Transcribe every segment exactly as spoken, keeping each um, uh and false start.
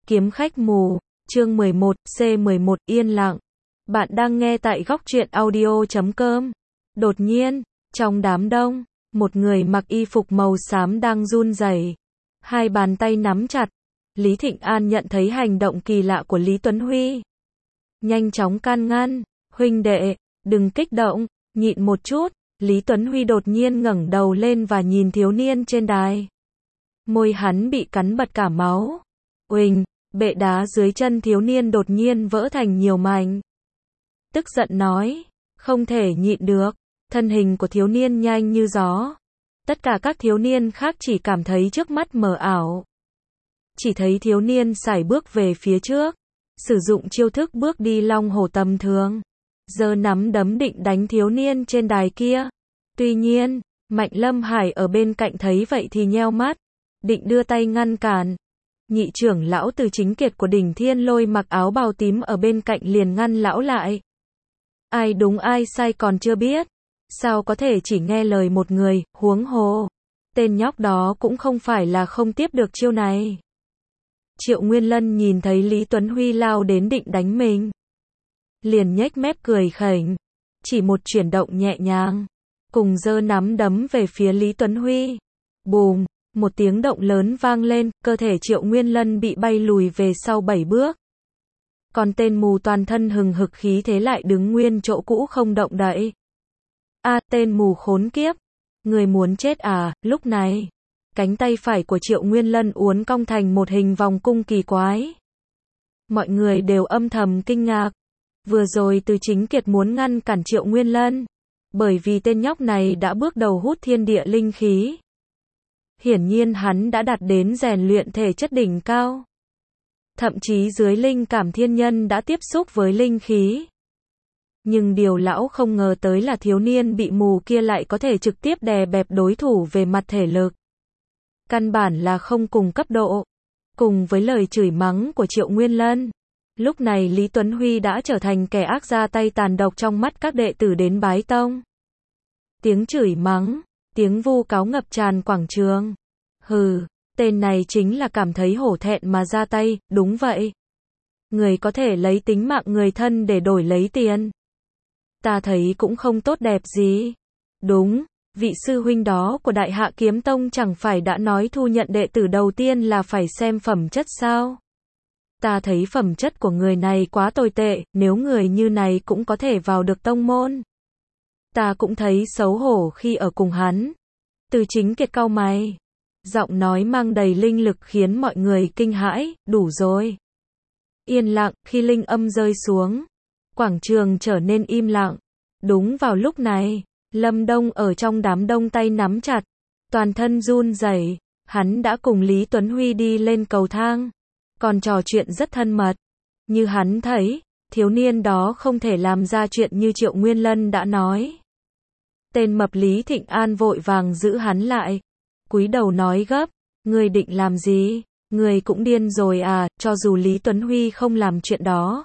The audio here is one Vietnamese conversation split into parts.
Kiếm khách mù, chương mười một, C mười một, yên lặng. Bạn đang nghe tại góc truyện audio chấm com. Đột nhiên, trong đám đông, một người mặc y phục màu xám đang run rẩy, hai bàn tay nắm chặt. Lý Thịnh An nhận thấy hành động kỳ lạ của Lý Tuấn Huy, nhanh chóng can ngăn, huynh đệ, đừng kích động, nhịn một chút. Lý Tuấn Huy đột nhiên ngẩng đầu lên và nhìn thiếu niên trên đài. Môi hắn bị cắn bật cả máu. Uỳnh, bệ đá dưới chân thiếu niên đột nhiên vỡ thành nhiều mảnh. Tức giận nói, không thể nhịn được. Thân hình của thiếu niên nhanh như gió. Tất cả các thiếu niên khác chỉ cảm thấy trước mắt mờ ảo. Chỉ thấy thiếu niên sải bước về phía trước, sử dụng chiêu thức bước đi long hổ tầm thường, giơ nắm đấm định đánh thiếu niên trên đài kia. Tuy nhiên, Mạnh Lâm Hải ở bên cạnh thấy vậy thì nheo mắt, định đưa tay ngăn cản. Nhị trưởng lão Từ Chính Kiệt của Đỉnh Thiên Lôi mặc áo bào tím ở bên cạnh liền ngăn lão lại. Ai đúng ai sai còn chưa biết, sao có thể chỉ nghe lời một người, huống hồ tên nhóc đó cũng không phải là không tiếp được chiêu này. Triệu Nguyên Lân nhìn thấy Lý Tuấn Huy lao đến định đánh mình, liền nhếch mép cười khỉnh, chỉ một chuyển động nhẹ nhàng, cùng giơ nắm đấm về phía Lý Tuấn Huy. Bùm, một tiếng động lớn vang lên, cơ thể Triệu Nguyên Lân bị bay lùi về sau bảy bước. Còn tên mù toàn thân hừng hực khí thế lại đứng nguyên chỗ cũ không động đậy. A, à, tên mù khốn kiếp, người muốn chết à? Lúc này, cánh tay phải của Triệu Nguyên Lân uốn cong thành một hình vòng cung kỳ quái. Mọi người đều âm thầm kinh ngạc. Vừa rồi Từ Chính Kiệt muốn ngăn cản Triệu Nguyên Lân, bởi vì tên nhóc này đã bước đầu hút thiên địa linh khí. Hiển nhiên hắn đã đạt đến rèn luyện thể chất đỉnh cao. Thậm chí dưới linh cảm thiên nhân đã tiếp xúc với linh khí. Nhưng điều lão không ngờ tới là thiếu niên bị mù kia lại có thể trực tiếp đè bẹp đối thủ về mặt thể lực. Căn bản là không cùng cấp độ. Cùng với lời chửi mắng của Triệu Nguyên Lân, lúc này Lý Tuấn Huy đã trở thành kẻ ác ra tay tàn độc trong mắt các đệ tử đến bái tông. Tiếng chửi mắng, tiếng vu cáo ngập tràn quảng trường. Hừ, tên này chính là cảm thấy hổ thẹn mà ra tay, đúng vậy. Người có thể lấy tính mạng người thân để đổi lấy tiền. Ta thấy cũng không tốt đẹp gì. Đúng, vị sư huynh đó của Đại Hạ Kiếm Tông chẳng phải đã nói thu nhận đệ tử đầu tiên là phải xem phẩm chất sao? Ta thấy phẩm chất của người này quá tồi tệ, nếu người như này cũng có thể vào được tông môn. Ta cũng thấy xấu hổ khi ở cùng hắn. Từ Chính Kiệt cau mày, giọng nói mang đầy linh lực khiến mọi người kinh hãi. Đủ rồi. Yên lặng, khi linh âm rơi xuống, quảng trường trở nên im lặng. Đúng vào lúc này, Lâm Đông ở trong đám đông tay nắm chặt, toàn thân run rẩy. Hắn đã cùng Lý Tuấn Huy đi lên cầu thang, còn trò chuyện rất thân mật. Như hắn thấy, thiếu niên đó không thể làm ra chuyện như Triệu Nguyên Lân đã nói. Tên mập Lý Thịnh An vội vàng giữ hắn lại, cúi đầu nói gấp, ngươi định làm gì? Ngươi cũng điên rồi à? Cho dù Lý Tuấn Huy không làm chuyện đó,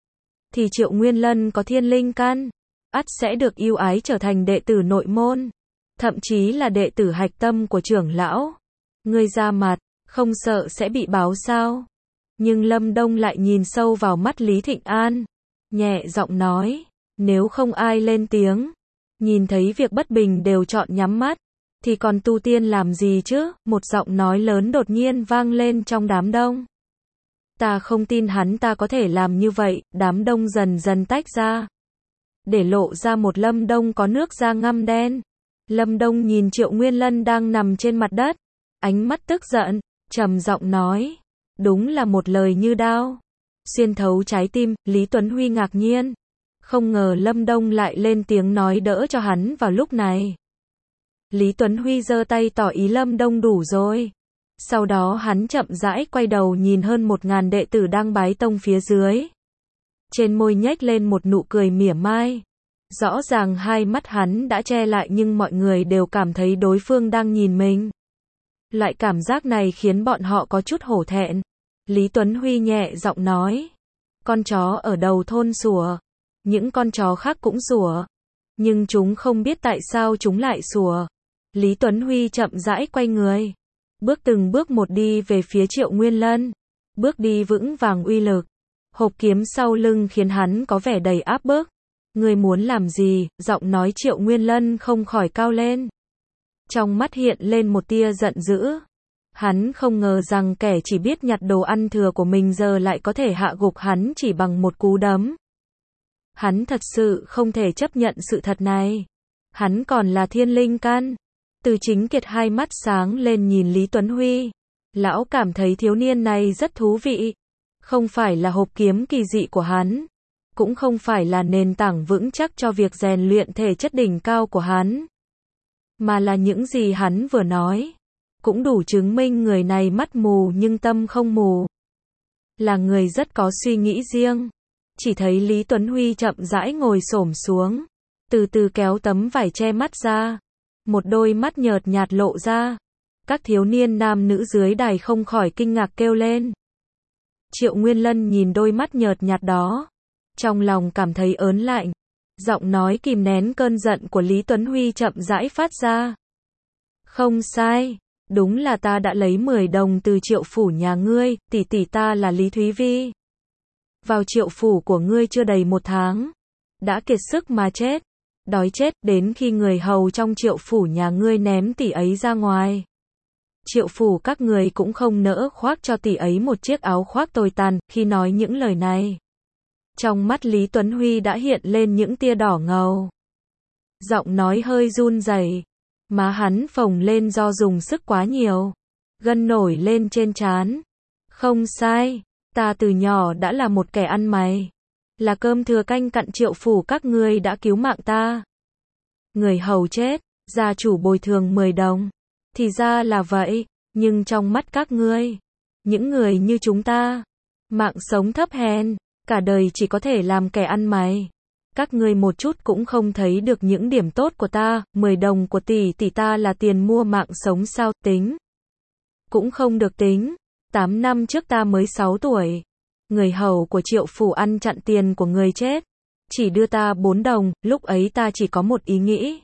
thì Triệu Nguyên Lân có thiên linh căn, ắt sẽ được ưu ái trở thành đệ tử nội môn, thậm chí là đệ tử hạch tâm của trưởng lão. Ngươi ra mặt, không sợ sẽ bị báo sao? Nhưng Lâm Đông lại nhìn sâu vào mắt Lý Thịnh An, nhẹ giọng nói, nếu không ai lên tiếng, nhìn thấy việc bất bình đều chọn nhắm mắt, thì còn tu tiên làm gì chứ? Một giọng nói lớn đột nhiên vang lên trong đám đông. Ta không tin hắn ta có thể làm như vậy. Đám đông dần dần tách ra, để lộ ra một Lâm Đông có nước da ngăm đen. Lâm Đông nhìn Triệu Nguyên Lân đang nằm trên mặt đất, ánh mắt tức giận, trầm giọng nói, đúng là một lời như đao xuyên thấu trái tim. Lý Tuấn Huy ngạc nhiên, không ngờ Lâm Đông lại lên tiếng nói đỡ cho hắn vào lúc này. Lý Tuấn Huy giơ tay tỏ ý Lâm Đông đủ rồi. Sau đó hắn chậm rãi quay đầu nhìn hơn một ngàn đệ tử đang bái tông phía dưới. Trên môi nhếch lên một nụ cười mỉa mai. Rõ ràng hai mắt hắn đã che lại nhưng mọi người đều cảm thấy đối phương đang nhìn mình. Loại cảm giác này khiến bọn họ có chút hổ thẹn. Lý Tuấn Huy nhẹ giọng nói, con chó ở đầu thôn sủa, những con chó khác cũng sủa, nhưng chúng không biết tại sao chúng lại sủa. Lý Tuấn Huy chậm rãi quay người, bước từng bước một đi về phía Triệu Nguyên Lân. bước đi vững vàng uy lực. Hộp kiếm sau lưng khiến hắn có vẻ đầy áp bức. Ngươi muốn làm gì? Giọng nói Triệu Nguyên Lân không khỏi cao lên. Trong mắt hiện lên một tia giận dữ. Hắn không ngờ rằng kẻ chỉ biết nhặt đồ ăn thừa của mình giờ lại có thể hạ gục hắn chỉ bằng một cú đấm. Hắn thật sự không thể chấp nhận sự thật này. Hắn còn là thiên linh căn. Từ Chính Kiệt hai mắt sáng lên nhìn Lý Tuấn Huy. Lão cảm thấy thiếu niên này rất thú vị. Không phải là hộp kiếm kỳ dị của hắn. Cũng không phải là nền tảng vững chắc cho việc rèn luyện thể chất đỉnh cao của hắn. Mà là những gì hắn vừa nói. Cũng đủ chứng minh người này mắt mù nhưng tâm không mù. Là người rất có suy nghĩ riêng. Chỉ thấy Lý Tuấn Huy chậm rãi ngồi xổm xuống. Từ từ kéo tấm vải che mắt ra. Một đôi mắt nhợt nhạt lộ ra. Các thiếu niên nam nữ dưới đài không khỏi kinh ngạc kêu lên. Triệu Nguyên Lân nhìn đôi mắt nhợt nhạt đó. Trong lòng cảm thấy ớn lạnh. Giọng nói kìm nén cơn giận của Lý Tuấn Huy chậm rãi phát ra. Không sai. Đúng là ta đã lấy mười đồng từ triệu phủ nhà ngươi, tỷ tỷ ta là Lý Thúy Vi. Vào triệu phủ của ngươi chưa đầy một tháng. Đã kiệt sức mà chết. Đói chết đến khi người hầu trong triệu phủ nhà ngươi ném tỷ ấy ra ngoài. Triệu phủ các người cũng không nỡ khoác cho tỷ ấy một chiếc áo khoác tồi tàn. Khi nói những lời này, trong mắt Lý Tuấn Huy đã hiện lên những tia đỏ ngầu. Giọng nói hơi run rẩy. Má hắn phồng lên do dùng sức quá nhiều. Gân nổi lên trên trán. Không sai. Ta từ nhỏ đã là một kẻ ăn mày. Là cơm thừa canh cặn triệu phủ các ngươi đã cứu mạng ta. Người hầu chết, gia chủ bồi thường mười đồng. Thì ra là vậy. Nhưng trong mắt các ngươi, những người như chúng ta, mạng sống thấp hèn, cả đời chỉ có thể làm kẻ ăn mày. Các ngươi một chút cũng không thấy được những điểm tốt của ta. Mười đồng của tỷ tỷ ta là tiền mua mạng sống sao? Tính cũng không được tính. Tám năm trước ta mới sáu tuổi. Người hầu của triệu phủ ăn chặn tiền của người chết. Chỉ đưa ta bốn đồng. Lúc ấy ta chỉ có một ý nghĩ.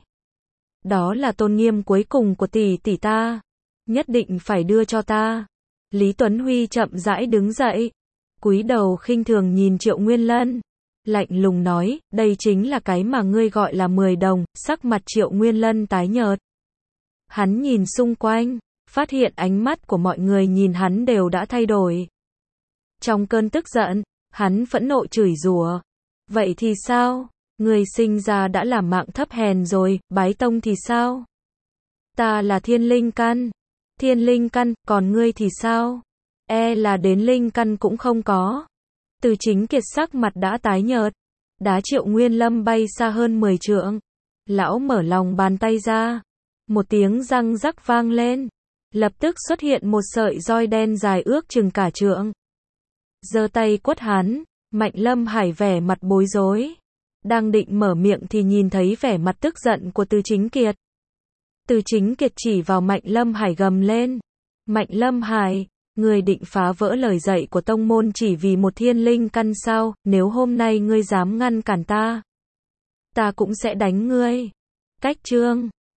Đó là tôn nghiêm cuối cùng của tỷ tỷ ta. Nhất định phải đưa cho ta. Lý Tuấn Huy chậm rãi đứng dậy. Cúi đầu khinh thường nhìn Triệu Nguyên Lân. Lạnh lùng nói, đây chính là cái mà ngươi gọi là mười đồng. Sắc mặt Triệu Nguyên Lân tái nhợt. Hắn nhìn xung quanh, phát hiện ánh mắt của mọi người nhìn hắn đều đã thay đổi. Trong cơn tức giận, hắn phẫn nộ chửi rủa. Vậy thì sao? Ngươi sinh ra đã là mạng thấp hèn rồi, bái tông thì sao? Ta là thiên linh căn. Thiên linh căn, còn ngươi thì sao? E là đến linh căn cũng không có. Từ Chính Kiệt sắc mặt đã tái nhợt. Đá Triệu Nguyên Lâm bay xa hơn mười trượng. Lão mở lòng bàn tay ra. Một tiếng răng rắc vang lên. Lập tức xuất hiện một sợi roi đen dài ước chừng cả trượng. Giơ tay quất hắn. Mạnh Lâm Hải vẻ mặt bối rối. Đang định mở miệng thì nhìn thấy vẻ mặt tức giận của Từ Chính Kiệt. Từ Chính Kiệt chỉ vào Mạnh Lâm Hải gầm lên. Mạnh Lâm Hải, ngươi định phá vỡ lời dạy của tông môn chỉ vì một thiên linh căn sao? Nếu hôm nay ngươi dám ngăn cản ta, ta cũng sẽ đánh ngươi. Cách chương